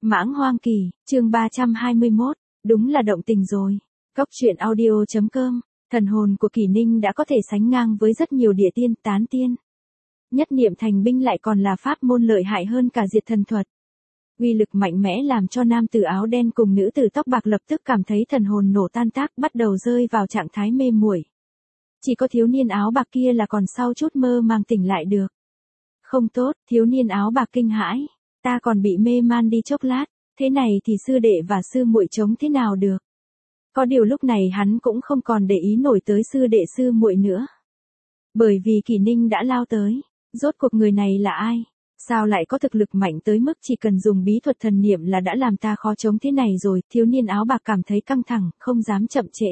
Mãng hoang kỳ, chương 321, đúng là động tình rồi. Cốc truyện audio.com, thần hồn của Kỷ Ninh đã có thể sánh ngang với rất nhiều địa tiên, tán tiên. Nhất niệm thành binh lại còn là pháp môn lợi hại hơn cả diệt thần thuật. Uy lực mạnh mẽ làm cho nam tử áo đen cùng nữ tử tóc bạc lập tức cảm thấy thần hồn nổ tan tác, bắt đầu rơi vào trạng thái mê muội. Chỉ có thiếu niên áo bạc kia là còn sau chút mơ màng tỉnh lại được. Không tốt, thiếu niên áo bạc kinh hãi. Ta còn bị mê man đi chốc lát, thế này thì sư đệ và sư muội chống thế nào được? Có điều lúc này hắn cũng không còn để ý nổi tới sư đệ sư muội nữa. Bởi vì Kỷ Ninh đã lao tới, rốt cuộc người này là ai? Sao lại có thực lực mạnh tới mức chỉ cần dùng bí thuật thần niệm là đã làm ta khó chống thế này rồi? Thiếu niên áo bạc cảm thấy căng thẳng, không dám chậm trễ.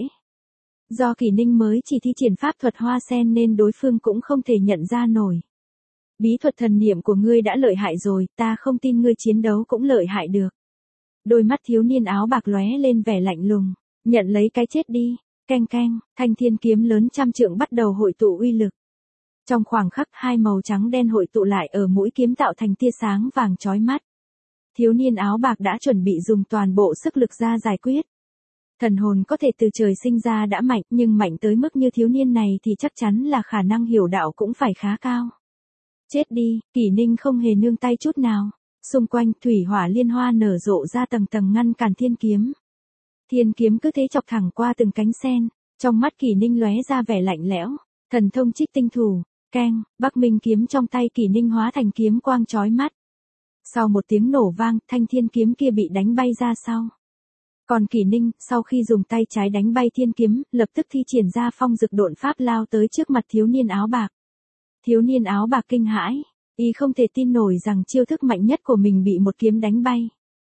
Do Kỷ Ninh mới chỉ thi triển pháp thuật hoa sen nên đối phương cũng không thể nhận ra nổi. Bí thuật thần niệm của ngươi đã lợi hại rồi, ta không tin ngươi chiến đấu cũng lợi hại được. Đôi mắt thiếu niên áo bạc lóe lên vẻ lạnh lùng, nhận lấy cái chết đi, canh canh, thanh thiên kiếm lớn trăm trượng bắt đầu hội tụ uy lực. Trong khoảng khắc hai màu trắng đen hội tụ lại ở mũi kiếm tạo thành tia sáng vàng chói mắt. Thiếu niên áo bạc đã chuẩn bị dùng toàn bộ sức lực ra giải quyết. Thần hồn có thể từ trời sinh ra đã mạnh, nhưng mạnh tới mức như thiếu niên này thì chắc chắn là khả năng hiểu đạo cũng phải khá cao. Chết đi, Kỷ Ninh không hề nương tay chút nào. Xung quanh thủy hỏa liên hoa nở rộ ra tầng tầng ngăn cản thiên kiếm. Thiên kiếm cứ thế chọc thẳng qua từng cánh sen, trong mắt Kỷ Ninh lóe ra vẻ lạnh lẽo, thần thông trích tinh thủ, keng, Bắc Minh kiếm trong tay Kỷ Ninh hóa thành kiếm quang chói mắt. Sau một tiếng nổ vang, thanh thiên kiếm kia bị đánh bay ra sau. Còn Kỷ Ninh, sau khi dùng tay trái đánh bay thiên kiếm, lập tức thi triển ra phong dực độn pháp lao tới trước mặt thiếu niên áo bạc. Thiếu niên áo bạc kinh hãi, y không thể tin nổi rằng chiêu thức mạnh nhất của mình bị một kiếm đánh bay.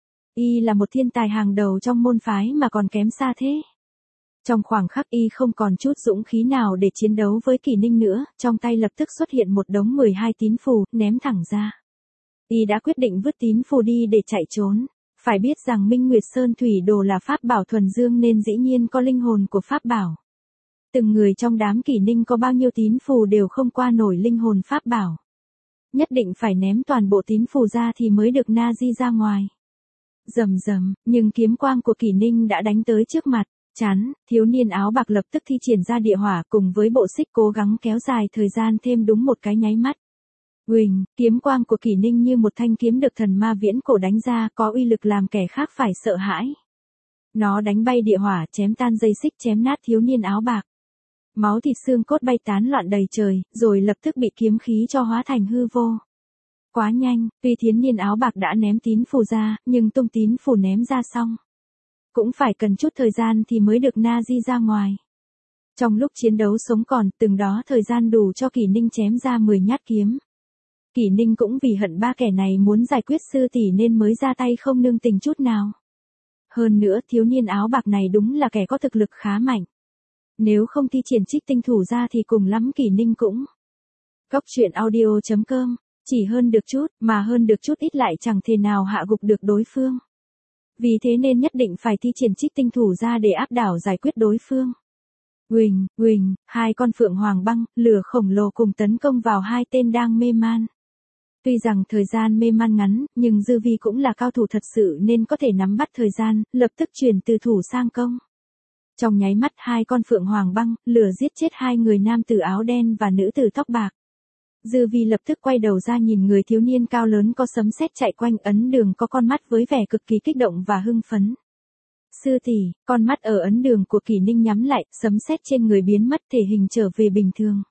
Y là một thiên tài hàng đầu trong môn phái mà còn kém xa thế. Trong khoảng khắc y không còn chút dũng khí nào để chiến đấu với Kỷ Ninh nữa, trong tay lập tức xuất hiện một đống 12 tín phù, ném thẳng ra. Y đã quyết định vứt tín phù đi để chạy trốn. Phải biết rằng Minh Nguyệt Sơn Thủy Đồ là pháp bảo thuần dương nên dĩ nhiên có linh hồn của pháp bảo. Từng người trong đám Kỷ Ninh có bao nhiêu tín phù đều không qua nổi linh hồn pháp bảo. Nhất định phải ném toàn bộ tín phù ra thì mới được na di ra ngoài. Rầm rầm, nhưng kiếm quang của Kỷ Ninh đã đánh tới trước mặt, chán, thiếu niên áo bạc lập tức thi triển ra địa hỏa cùng với bộ xích cố gắng kéo dài thời gian thêm đúng một cái nháy mắt. Uỳnh, kiếm quang của Kỷ Ninh như một thanh kiếm được thần ma viễn cổ đánh ra có uy lực làm kẻ khác phải sợ hãi. Nó đánh bay địa hỏa chém tan dây xích chém nát thiếu niên áo bạc. Máu thịt xương cốt bay tán loạn đầy trời, rồi lập tức bị kiếm khí cho hóa thành hư vô. Quá nhanh, tuy thiếu niên áo bạc đã ném tín phù ra, nhưng tung tín phù ném ra xong. Cũng phải cần chút thời gian thì mới được na di ra ngoài. Trong lúc chiến đấu sống còn, từng đó thời gian đủ cho Kỷ Ninh chém ra 10 nhát kiếm. Kỷ Ninh cũng vì hận ba kẻ này muốn giải quyết sư tỷ nên mới ra tay không nương tình chút nào. Hơn nữa thiếu niên áo bạc này đúng là kẻ có thực lực khá mạnh. Nếu không thi triển trích tinh thủ ra thì cùng lắm Kỷ Ninh cũng. Cốc truyện audio.com, chỉ hơn được chút, mà hơn được chút ít lại chẳng thể nào hạ gục được đối phương. Vì thế nên nhất định phải thi triển trích tinh thủ ra để áp đảo giải quyết đối phương. Uỳnh, uỳnh, hai con phượng hoàng băng, lửa khổng lồ cùng tấn công vào hai tên đang mê man. Tuy rằng thời gian mê man ngắn, nhưng Dư Vi cũng là cao thủ thật sự nên có thể nắm bắt thời gian, lập tức chuyển từ thủ sang công. Trong nháy mắt hai con phượng hoàng băng, lửa giết chết hai người nam tử áo đen và nữ tử tóc bạc. Dư Vi lập tức quay đầu ra nhìn người thiếu niên cao lớn có sấm sét chạy quanh ấn đường có con mắt với vẻ cực kỳ kích động và hưng phấn. Sư tỷ, con mắt ở ấn đường của Kỷ Ninh nhắm lại, sấm sét trên người biến mất thể hình trở về bình thường.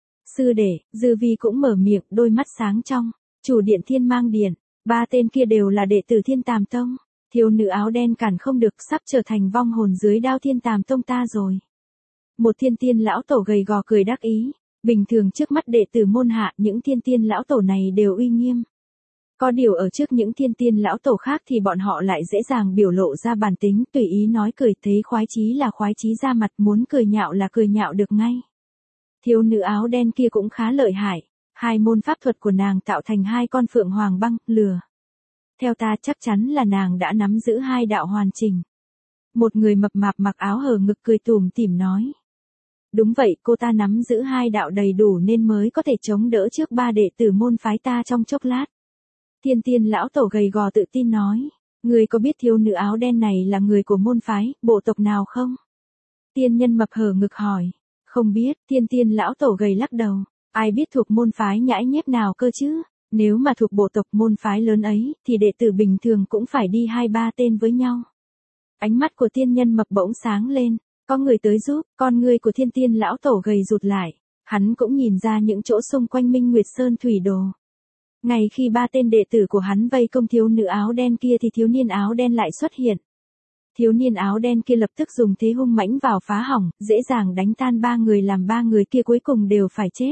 Sư đệ, Dư Vi cũng mở miệng, đôi mắt sáng trong. Chủ điện Thiên Mang Điện, ba tên kia đều là đệ tử Thiên Tàm Tông. Thiếu nữ áo đen cản không được, sắp trở thành vong hồn dưới đao Thiên Tàm Tông ta rồi. Một thiên tiên lão tổ gầy gò cười đắc ý. Bình thường trước mắt đệ tử môn hạ những thiên tiên lão tổ này đều uy nghiêm. Có điều ở trước những thiên tiên lão tổ khác thì bọn họ lại dễ dàng biểu lộ ra bản tính, tùy ý nói cười, thấy khoái chí là khoái chí ra mặt, muốn cười nhạo là cười nhạo được ngay. Thiếu nữ áo đen kia cũng khá lợi hại. Hai môn pháp thuật của nàng tạo thành hai con phượng hoàng băng, lửa. Theo ta chắc chắn là nàng đã nắm giữ hai đạo hoàn chỉnh. Một người mập mạp mặc áo hở ngực cười tủm tỉm nói. Đúng vậy, cô ta nắm giữ hai đạo đầy đủ nên mới có thể chống đỡ trước ba đệ tử môn phái ta trong chốc lát. Thiên tiên lão tổ gầy gò tự tin nói. Ngươi có biết thiếu nữ áo đen này là người của môn phái, bộ tộc nào không? Tiên nhân mập hở ngực hỏi. Không biết, thiên tiên lão tổ gầy lắc đầu. Ai biết thuộc môn phái nhãi nhép nào cơ chứ? Nếu mà thuộc bộ tộc môn phái lớn ấy, thì đệ tử bình thường cũng phải đi 2-3 tên với nhau. Ánh mắt của tiên nhân mập bỗng sáng lên. Có người tới giúp, con ngươi của thiên tiên lão tổ gầy rụt lại. Hắn cũng nhìn ra những chỗ xung quanh Minh Nguyệt Sơn thủy đồ. Ngày khi 3 tên đệ tử của hắn vây công thiếu nữ áo đen kia thì thiếu niên áo đen lại xuất hiện. Thiếu niên áo đen kia lập tức dùng thế hung mãnh vào phá hỏng, dễ dàng đánh tan 3 người làm 3 người kia cuối cùng đều phải chết.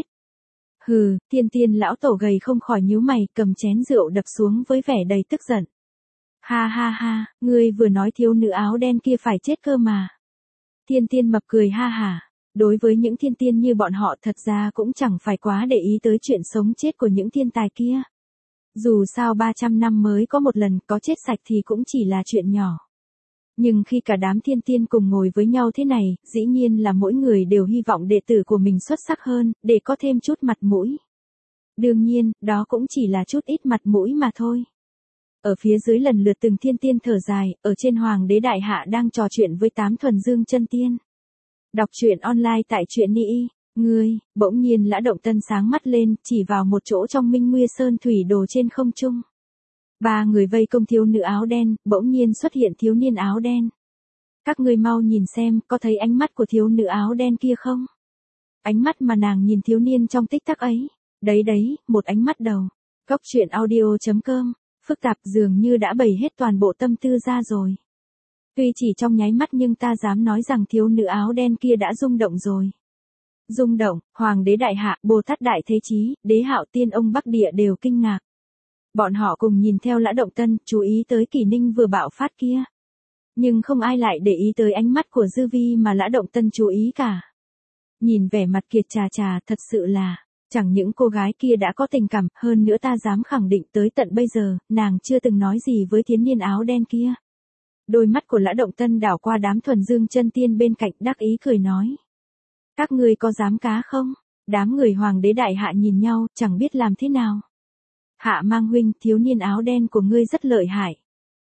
Hừ, thiên tiên lão tổ gầy không khỏi nhíu mày, cầm chén rượu đập xuống với vẻ đầy tức giận. Ha ha ha, ngươi vừa nói thiếu nữ áo đen kia phải chết cơ mà. Thiên tiên mập cười ha hả. Đối với những thiên tiên như bọn họ thật ra cũng chẳng phải quá để ý tới chuyện sống chết của những thiên tài kia. Dù sao 300 năm mới có một lần, có chết sạch thì cũng chỉ là chuyện nhỏ. Nhưng khi cả đám thiên tiên cùng ngồi với nhau thế này, dĩ nhiên là mỗi người đều hy vọng đệ tử của mình xuất sắc hơn, để có thêm chút mặt mũi. Đương nhiên, đó cũng chỉ là chút ít mặt mũi mà thôi. Ở phía dưới lần lượt từng thiên tiên thở dài, ở trên Hoàng đế Đại Hạ đang trò chuyện với 8 thuần dương chân tiên. Đọc truyện online tại truyện Ni. Ngươi, bỗng nhiên Lã Động Tân sáng mắt lên, chỉ vào một chỗ trong Minh Nguyệt Sơn thủy đồ trên không trung. 3 người vây công thiếu nữ áo đen, bỗng nhiên xuất hiện thiếu niên áo đen. Các ngươi mau nhìn xem, có thấy ánh mắt của thiếu nữ áo đen kia không? Ánh mắt mà nàng nhìn thiếu niên trong tích tắc ấy. Đấy đấy, một ánh mắt đầu. Góc truyện audio.com, phức tạp dường như đã bày hết toàn bộ tâm tư ra rồi. Tuy chỉ trong nháy mắt nhưng ta dám nói rằng thiếu nữ áo đen kia đã rung động rồi. Rung động, Hoàng đế Đại Hạ, Bồ Tát Đại Thế Chí, Đế Hạo Tiên ông Bắc Địa đều kinh ngạc. Bọn họ cùng nhìn theo Lã Động Tân, chú ý tới Kỷ Ninh vừa bạo phát kia. Nhưng không ai lại để ý tới ánh mắt của Dư Vi mà Lã Động Tân chú ý cả. Nhìn vẻ mặt kiệt trà thật sự là, chẳng những cô gái kia đã có tình cảm, hơn nữa ta dám khẳng định tới tận bây giờ, nàng chưa từng nói gì với thiếu niên áo đen kia. Đôi mắt của Lã Động Tân đảo qua đám thuần dương chân tiên bên cạnh đắc ý cười nói. Các ngươi có dám cá không? Đám người Hoàng đế Đại Hạ nhìn nhau, chẳng biết làm thế nào. Hạ Mang huynh, thiếu niên áo đen của ngươi rất lợi hại.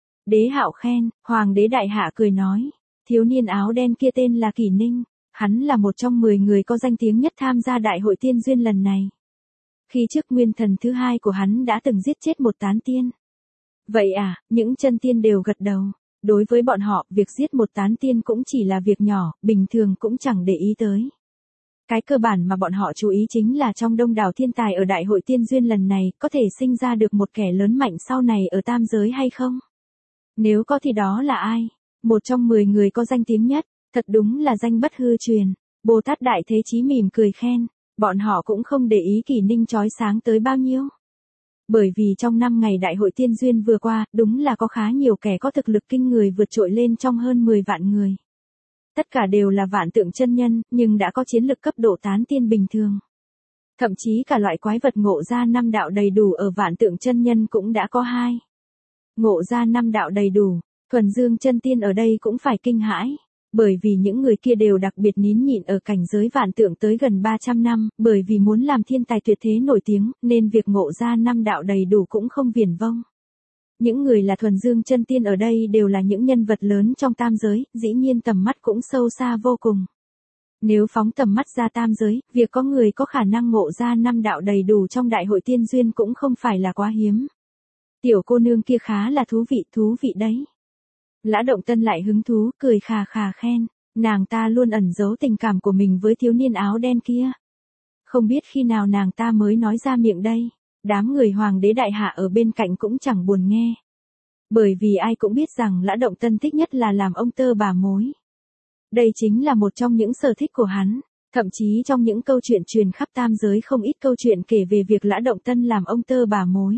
Đế Hạo khen, Hoàng đế Đại Hạ cười nói. Thiếu niên áo đen kia tên là Kỷ Ninh, hắn là một trong 10 người có danh tiếng nhất tham gia đại hội tiên duyên lần này. Khi trước nguyên thần thứ 2 của hắn đã từng giết chết một tán tiên. Vậy à, những chân tiên đều gật đầu. Đối với bọn họ, việc giết một tán tiên cũng chỉ là việc nhỏ, bình thường cũng chẳng để ý tới. Cái cơ bản mà bọn họ chú ý chính là trong đông đảo thiên tài ở đại hội tiên duyên lần này, có thể sinh ra được một kẻ lớn mạnh sau này ở tam giới hay không? Nếu có thì đó là ai? Một trong 10 người có danh tiếng nhất, thật đúng là danh bất hư truyền. Bồ Tát Đại Thế Chí mỉm cười khen, bọn họ cũng không để ý Kỷ Ninh chói sáng tới bao nhiêu. Bởi vì trong 5 ngày đại hội tiên duyên vừa qua, đúng là có khá nhiều kẻ có thực lực kinh người vượt trội lên trong hơn 10 vạn người. Tất cả đều là vạn tượng chân nhân, nhưng đã có chiến lực cấp độ tán tiên bình thường. Thậm chí cả loại quái vật ngộ ra 5 đạo đầy đủ ở vạn tượng chân nhân cũng đã có 2. Ngộ ra 5 đạo đầy đủ, thuần dương chân tiên ở đây cũng phải kinh hãi. Bởi vì những người kia đều đặc biệt nín nhịn ở cảnh giới vạn tượng tới gần 300 năm, bởi vì muốn làm thiên tài tuyệt thế nổi tiếng, nên việc ngộ ra 5 đạo đầy đủ cũng không viển vông. Những người là thuần dương chân tiên ở đây đều là những nhân vật lớn trong tam giới, dĩ nhiên tầm mắt cũng sâu xa vô cùng. Nếu phóng tầm mắt ra tam giới, việc có người có khả năng ngộ ra 5 đạo đầy đủ trong đại hội tiên duyên cũng không phải là quá hiếm. Tiểu cô nương kia khá là thú vị đấy. Lã Động Tân lại hứng thú, cười khà khà khen, nàng ta luôn ẩn giấu tình cảm của mình với thiếu niên áo đen kia. Không biết khi nào nàng ta mới nói ra miệng đây. Đám người Hoàng đế Đại Hạ ở bên cạnh cũng chẳng buồn nghe. Bởi vì ai cũng biết rằng Lã Động Tân thích nhất là làm ông tơ bà mối. Đây chính là một trong những sở thích của hắn. Thậm chí trong những câu chuyện truyền khắp tam giới không ít câu chuyện kể về việc Lã Động Tân làm ông tơ bà mối.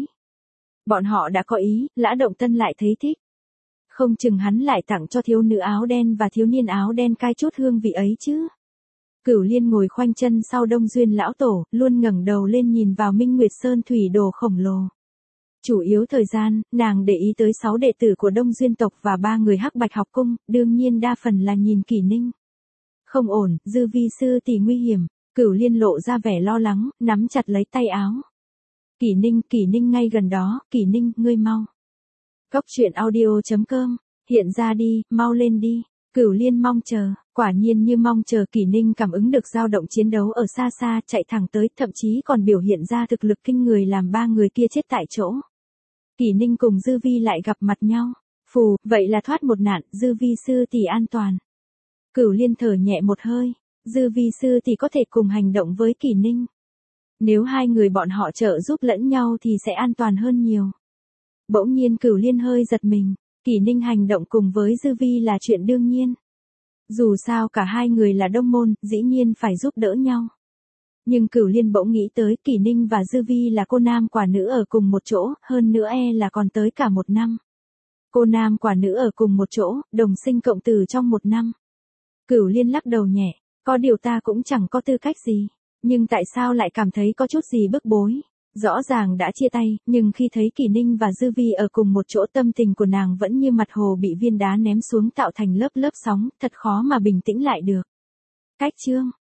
Bọn họ đã có ý, Lã Động Tân lại thấy thích. Không chừng hắn lại tặng cho thiếu nữ áo đen và thiếu niên áo đen cai chút hương vị ấy chứ. Cửu Liên ngồi khoanh chân sau Đông Duyên lão tổ, luôn ngẩng đầu lên nhìn vào Minh Nguyệt Sơn thủy đồ khổng lồ. Chủ yếu thời gian, nàng để ý tới 6 đệ tử của Đông Duyên tộc và 3 người Hắc Bạch học cung, đương nhiên đa phần là nhìn Kỷ Ninh. Không ổn, Dư Vi sư tỷ nguy hiểm, Cửu Liên lộ ra vẻ lo lắng, nắm chặt lấy tay áo. Kỷ Ninh ngay gần đó, Kỷ Ninh, ngươi mau. Cốc truyện audio.com, hiện ra đi, mau lên đi. Cửu Liên mong chờ, quả nhiên như mong chờ Kỷ Ninh cảm ứng được dao động chiến đấu ở xa xa chạy thẳng tới, thậm chí còn biểu hiện ra thực lực kinh người làm ba người kia chết tại chỗ. Kỷ Ninh cùng Dư Vi lại gặp mặt nhau. Phù, vậy là thoát một nạn, Dư Vi sư tỷ an toàn. Cửu Liên thở nhẹ một hơi, Dư Vi sư tỷ có thể cùng hành động với Kỷ Ninh. Nếu hai người bọn họ trợ giúp lẫn nhau thì sẽ an toàn hơn nhiều. Bỗng nhiên Cửu Liên hơi giật mình, Kỷ Ninh hành động cùng với Dư Vi là chuyện đương nhiên. Dù sao cả hai người là đồng môn, dĩ nhiên phải giúp đỡ nhau. Nhưng Cửu Liên bỗng nghĩ tới Kỷ Ninh và Dư Vi là cô nam quả nữ ở cùng một chỗ, hơn nữa là còn tới cả một năm. Cô nam quả nữ ở cùng một chỗ, đồng sinh cộng tử trong một năm. Cửu Liên lắc đầu nhẹ, có điều ta cũng chẳng có tư cách gì, nhưng tại sao lại cảm thấy có chút gì bức bối. Rõ ràng đã chia tay, nhưng khi thấy Kỷ Ninh và Dư Vi ở cùng một chỗ tâm tình của nàng vẫn như mặt hồ bị viên đá ném xuống tạo thành lớp lớp sóng, thật khó mà bình tĩnh lại được. Cách chương